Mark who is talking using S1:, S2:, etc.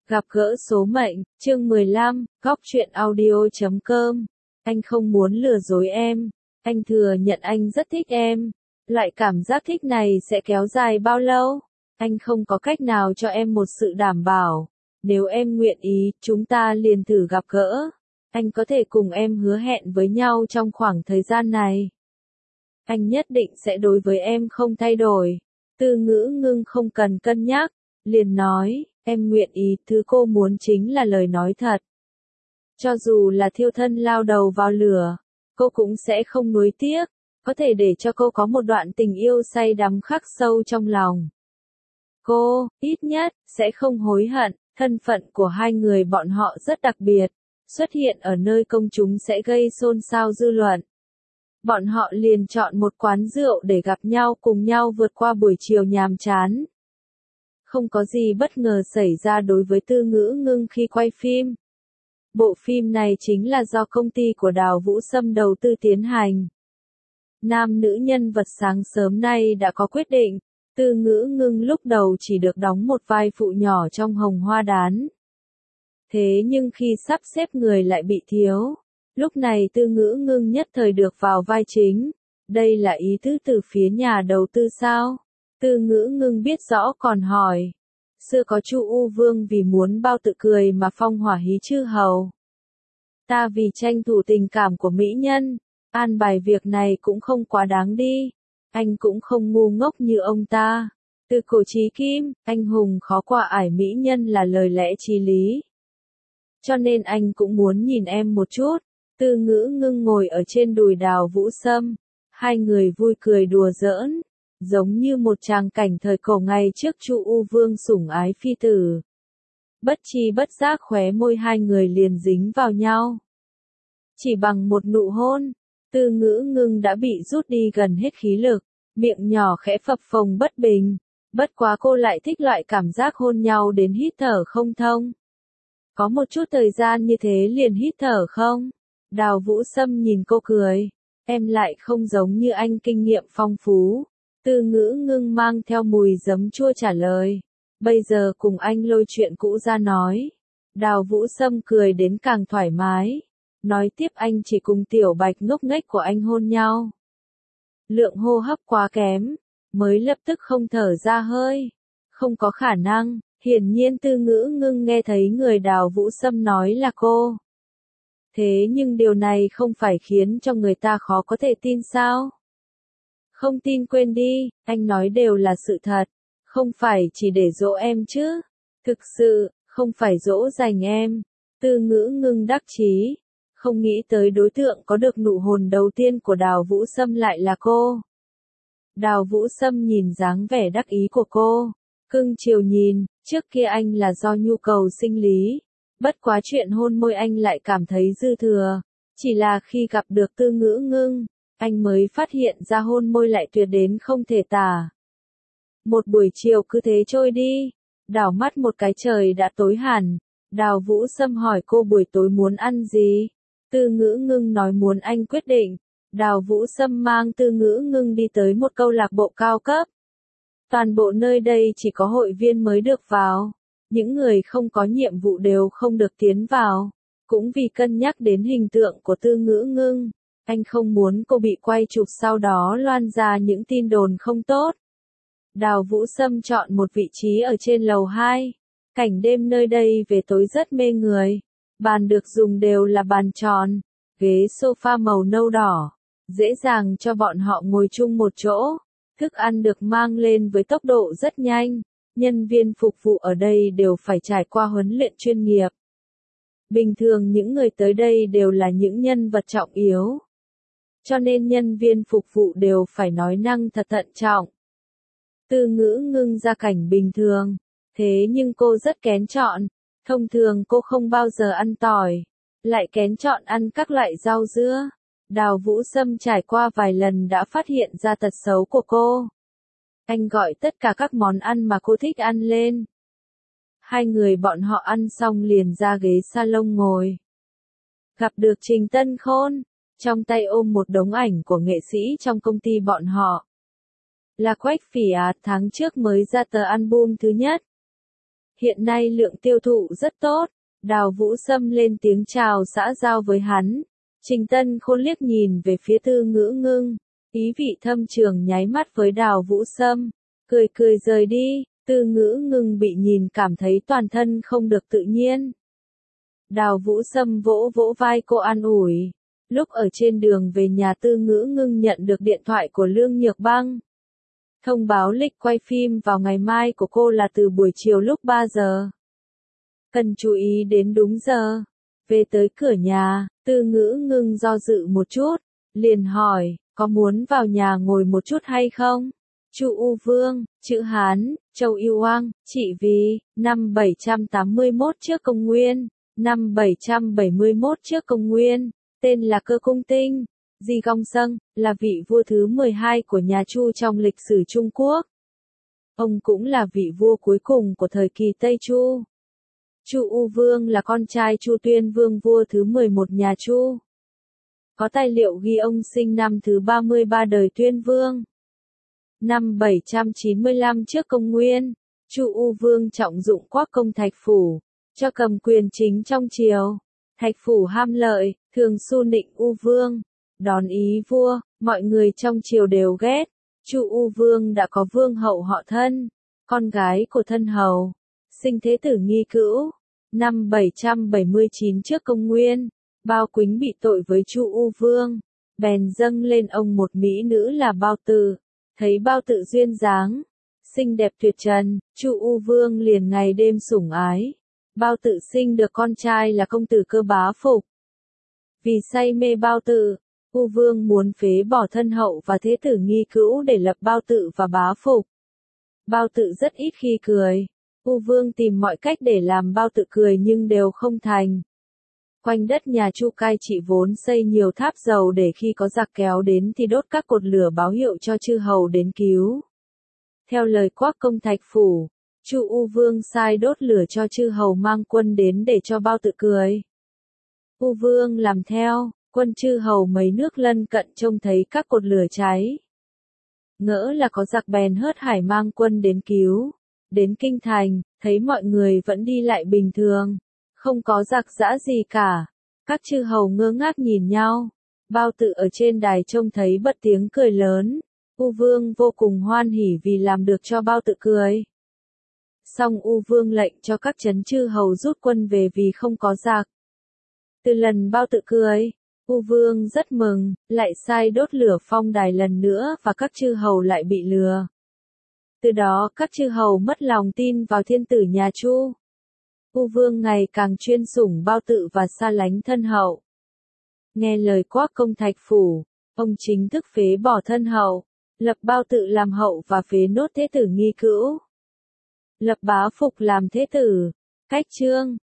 S1: Gặp gỡ số mệnh, chương 15, góc truyện audio.com. Anh không muốn lừa dối em. Anh thừa nhận anh rất thích em. Loại cảm giác thích này sẽ kéo dài bao lâu? Anh không có cách nào cho em một sự đảm bảo. Nếu em nguyện ý, chúng ta liền thử gặp gỡ. Anh có thể cùng em hứa hẹn với nhau trong khoảng thời gian này. Anh nhất định sẽ đối với em không thay đổi. Từ Ngữ Ngưng không cần cân nhắc, liền nói, em nguyện ý, thứ cô muốn chính là lời nói thật. Cho dù là thiêu thân lao đầu vào lửa, cô cũng sẽ không nuối tiếc, có thể để cho cô có một đoạn tình yêu say đắm khắc sâu trong lòng. Cô, ít nhất, sẽ không hối hận, thân phận của hai người bọn họ rất đặc biệt, xuất hiện ở nơi công chúng sẽ gây xôn xao dư luận. Bọn họ liền chọn một quán rượu để gặp nhau cùng nhau vượt qua buổi chiều nhàm chán. Không có gì bất ngờ xảy ra đối với Từ Ngữ Ngưng khi quay phim. Bộ phim này chính là do công ty của Đào Vũ Sâm đầu tư tiến hành. Nam nữ nhân vật sáng sớm nay đã có quyết định, Từ Ngữ Ngưng lúc đầu chỉ được đóng một vai phụ nhỏ trong Hồng Hoa Đán. Thế nhưng khi sắp xếp người lại bị thiếu. Lúc này Từ Ngữ Ngưng nhất thời được vào vai chính. Đây là ý tứ từ phía nhà đầu tư sao? Từ Ngữ Ngưng biết rõ còn hỏi. Xưa có Chu U Vương vì muốn bao tự cười mà phong hỏa hí chư hầu. Ta vì tranh thủ tình cảm của mỹ nhân. An bài việc này cũng không quá đáng đi. Anh cũng không ngu ngốc như ông ta. Từ cổ chí kim, anh hùng khó qua ải mỹ nhân là lời lẽ chí lý. Cho nên anh cũng muốn nhìn em một chút. Từ Ngữ Ngưng ngồi ở trên đùi Đào Vũ Sâm. Hai người vui cười đùa giỡn. Giống như một tràng cảnh thời cổ ngày trước Chu U Vương sủng ái phi tử. Bất chi bất giác khóe môi hai người liền dính vào nhau. Chỉ bằng một nụ hôn, Từ Ngữ Ngưng đã bị rút đi gần hết khí lực, miệng nhỏ khẽ phập phồng bất bình. Bất quá cô lại thích loại cảm giác hôn nhau đến hít thở không thông. Có một chút thời gian như thế liền hít thở không? Đào Vũ Sâm nhìn cô cười. Em lại không giống như anh kinh nghiệm phong phú. Từ Ngữ Ngưng mang theo mùi giấm chua trả lời. Bây giờ cùng anh lôi chuyện cũ ra nói. Đào Vũ Sâm cười đến càng thoải mái. Nói tiếp anh chỉ cùng Tiểu Bạch ngốc nghếch của anh hôn nhau. Lượng hô hấp quá kém. Mới lập tức không thở ra hơi. Không có khả năng. Hiển nhiên Từ Ngữ Ngưng nghe thấy người Đào Vũ Sâm nói là cô. Thế nhưng điều này không phải khiến cho người ta khó có thể tin sao? Không tin quên đi, anh nói đều là sự thật. Không phải chỉ để dỗ em chứ. Thực sự, không phải dỗ dành em. Từ Ngữ Ngưng đắc chí. Không nghĩ tới đối tượng có được nụ hôn đầu tiên của Đào Vũ Sâm lại là cô. Đào Vũ Sâm nhìn dáng vẻ đắc ý của cô. Cưng chiều nhìn, trước kia anh là do nhu cầu sinh lý. Bất quá chuyện hôn môi anh lại cảm thấy dư thừa. Chỉ là khi gặp được Từ Ngữ Ngưng, anh mới phát hiện ra hôn môi lại tuyệt đến không thể tả. Một buổi chiều cứ thế trôi đi. Đảo mắt một cái trời đã tối hẳn. Đào Vũ Sâm hỏi cô buổi tối muốn ăn gì. Từ Ngữ Ngưng nói muốn anh quyết định. Đào Vũ Sâm mang Từ Ngữ Ngưng đi tới một câu lạc bộ cao cấp. Toàn bộ nơi đây chỉ có hội viên mới được vào. Những người không có nhiệm vụ đều không được tiến vào. Cũng vì cân nhắc đến hình tượng của Từ Ngữ Ngưng, anh không muốn cô bị quay chụp sau đó loan ra những tin đồn không tốt. Đào Vũ Sâm chọn một vị trí ở trên lầu 2. Cảnh đêm nơi đây về tối rất mê người. Bàn được dùng đều là bàn tròn, ghế sofa màu nâu đỏ, dễ dàng cho bọn họ ngồi chung một chỗ. Thức ăn được mang lên với tốc độ rất nhanh. Nhân viên phục vụ ở đây đều phải trải qua huấn luyện chuyên nghiệp. Bình thường những người tới đây đều là những nhân vật trọng yếu. Cho nên nhân viên phục vụ đều phải nói năng thật thận trọng. Từ Ngữ Ngưng ra cảnh bình thường. Thế nhưng cô rất kén chọn. Thông thường cô không bao giờ ăn tỏi. Lại kén chọn ăn các loại rau dưa. Đào Vũ Sâm trải qua vài lần đã phát hiện ra tật xấu của cô. Anh gọi tất cả các món ăn mà cô thích ăn lên. Hai người bọn họ ăn xong liền ra ghế salon ngồi. Gặp được Trình Tân Khôn, trong tay ôm một đống ảnh của nghệ sĩ trong công ty bọn họ. Là Quách Phỉ Ạt tháng trước mới ra tờ album thứ nhất. hiện nay lượng tiêu thụ rất tốt. Đào Vũ Sâm lên tiếng chào xã giao với hắn. Trình Tân Khôn liếc nhìn về phía Tư Ngữ Ngưng, ý vị thâm trường nháy mắt với Đào Vũ Sâm, cười cười rời đi. Tư Ngữ Ngưng bị nhìn cảm thấy toàn thân không được tự nhiên. Đào Vũ Sâm vỗ vỗ vai cô an ủi. Lúc ở trên đường về nhà Tư Ngữ Ngưng nhận được điện thoại của Lương Nhược Băng. Thông báo lịch quay phim vào ngày mai của cô là từ buổi chiều lúc 3 giờ. Cần chú ý đến đúng giờ. Về tới cửa nhà, Tư Ngữ Ngưng do dự một chút, liền hỏi, có muốn vào nhà ngồi một chút hay không? Chu U Vương, chữ Hán, Châu Yêu Oang, trị vì, năm 781 trước công nguyên, năm 771 trước công nguyên, tên là Cơ Cung Tinh, Di Gong Sâng, là vị vua thứ 12 của nhà Chu trong lịch sử Trung Quốc. Ông cũng là vị vua cuối cùng của thời kỳ Tây Chu. Chu U Vương là con trai Chu Tuyên Vương vua thứ 11 nhà Chu. Có tài liệu ghi ông sinh năm thứ 33 đời Tuyên Vương. Năm 795 trước công nguyên, Chu U Vương trọng dụng Quác Công Thạch Phủ, cho cầm quyền chính trong triều. Thạch Phủ ham lợi, thường su nịnh U Vương, đón ý vua, mọi người trong triều đều ghét. Chu U Vương đã có vương hậu họ Thân, con gái của thân hầu, sinh thế tử Nghi Cữu. Năm 779 trước công nguyên, Bao Quýnh bị tội với Chu U Vương, bèn dâng lên ông một mỹ nữ là Bao Tự. Thấy Bao Tự duyên dáng, xinh đẹp tuyệt trần, Chu U Vương liền ngày đêm sủng ái. Bao Tự sinh được con trai là công tử Cơ Bá Phục. Vì say mê Bao Tự, U Vương muốn phế bỏ thân hậu và thế tử Nghi Cữu để lập Bao Tự và Bá Phục. Bao Tự rất ít khi cười. U Vương tìm mọi cách để làm Bao Tự cười nhưng đều không thành. Quanh đất nhà Chu cai trị vốn xây nhiều tháp dầu để khi có giặc kéo đến thì đốt các cột lửa báo hiệu cho chư hầu đến cứu. Theo lời Quác Công Thạch Phủ, Chu U Vương sai đốt lửa cho chư hầu mang quân đến để cho Bao Tự cười. U Vương làm theo, quân chư hầu mấy nước lân cận trông thấy các cột lửa cháy. Ngỡ là có giặc bèn hớt hải mang quân đến cứu. Đến kinh thành, thấy mọi người vẫn đi lại bình thường, không có giặc giã gì cả. Các chư hầu ngơ ngác nhìn nhau. Bao Tự ở trên đài trông thấy bật tiếng cười lớn. U Vương vô cùng hoan hỉ vì làm được cho Bao Tự cười. Xong U Vương lệnh cho các trấn chư hầu rút quân về vì không có giặc. Từ lần Bao Tự cười, U Vương rất mừng, lại sai đốt lửa phong đài lần nữa và các chư hầu lại bị lừa. Từ đó các chư hầu mất lòng tin vào thiên tử nhà Chu. U Vương ngày càng chuyên sủng Bao Tự và xa lánh thân hậu. Nghe lời Quác Công Thạch Phủ, ông chính thức phế bỏ thân hậu, lập Bao Tự làm hậu và phế nốt thế tử Nghi Cữu. Lập Bá Phục làm thế tử. Cách chương